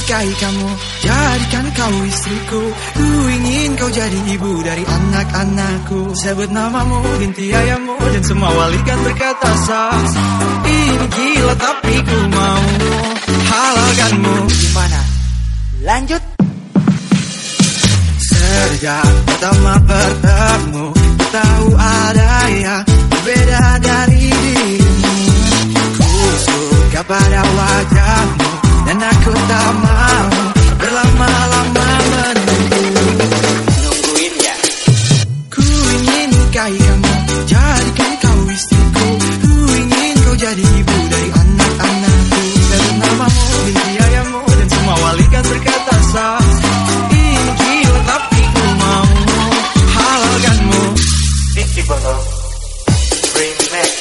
nikahi kamu, jadikan kau istriku. Ku ingin kau jadi ibu dari anak-anakku. Sebut namamu, binti ayahmu, dan semua wali kan berkata sah. Ini gila tapi ku mau halalkanmu. Gimana? Lanjut. Sejak pertama bertemu, tahu ada yang berbeda dari dirimu. Ku suka pada wajahmu, dan aku tak mau berlama-lama menunggu. Nungguin ya. Ku ingin nikahi kamu, jadikan kau istriku. Ku ingin kau jadi ibu dari anak-anakku. Sebut namamu, binti ayahmu, dan semua wali kan berkata sah. Ini gila tapi ku mau halalkanmu. Diksi Bono Remix.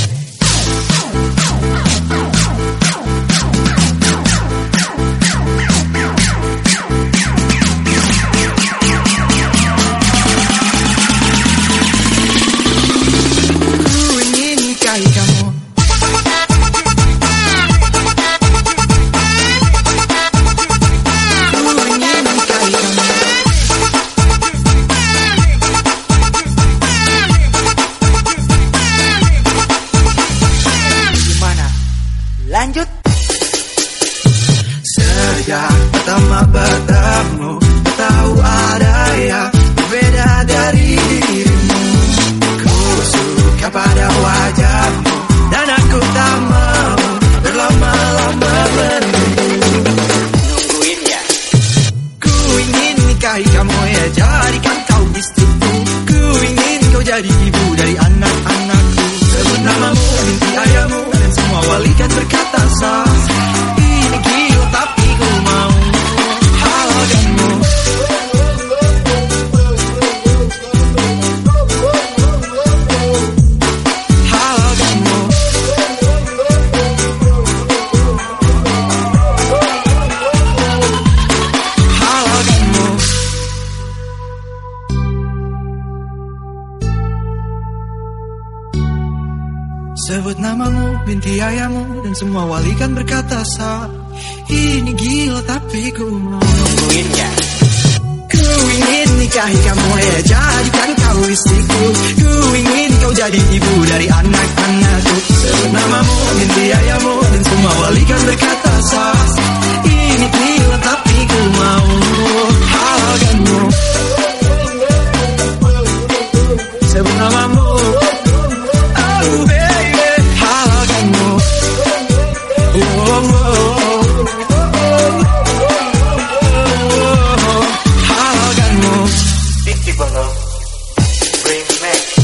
Lanjut. Sejak pertama bertemu, tahu ada yang berbeda dari dirimu. Ku suka pada wajahmu, dan aku tak mau berlama-lama menunggu. Nungguin ya. Ku ingin nikahi kamu, ya jadikan kau istriku. Ku ingin kau jadi ibu dari anak-anakku. Sebut namamu, binti ayahmu, dan semua wali kan berkata sah. Ini gila tapi ku mau halalkanmu. Halalkanmu. Halalkanmu. Sebut namamu, binti ayahmu, dan semua wali kan berkata sah. Ini gila tapi ku mau. Nungguin ya. Ku ingin nikahi kamu, ya jadikan kau istriku. Ku ingin kau jadi ibu dari anak-anakku. Sebut namamu, binti ayahmu, dan semua wali kan berkata sah. Ini gila tapi ku mau halalkanmu. Sebut namamu, oh baby, halalkanmu. Diksi Bono Remix.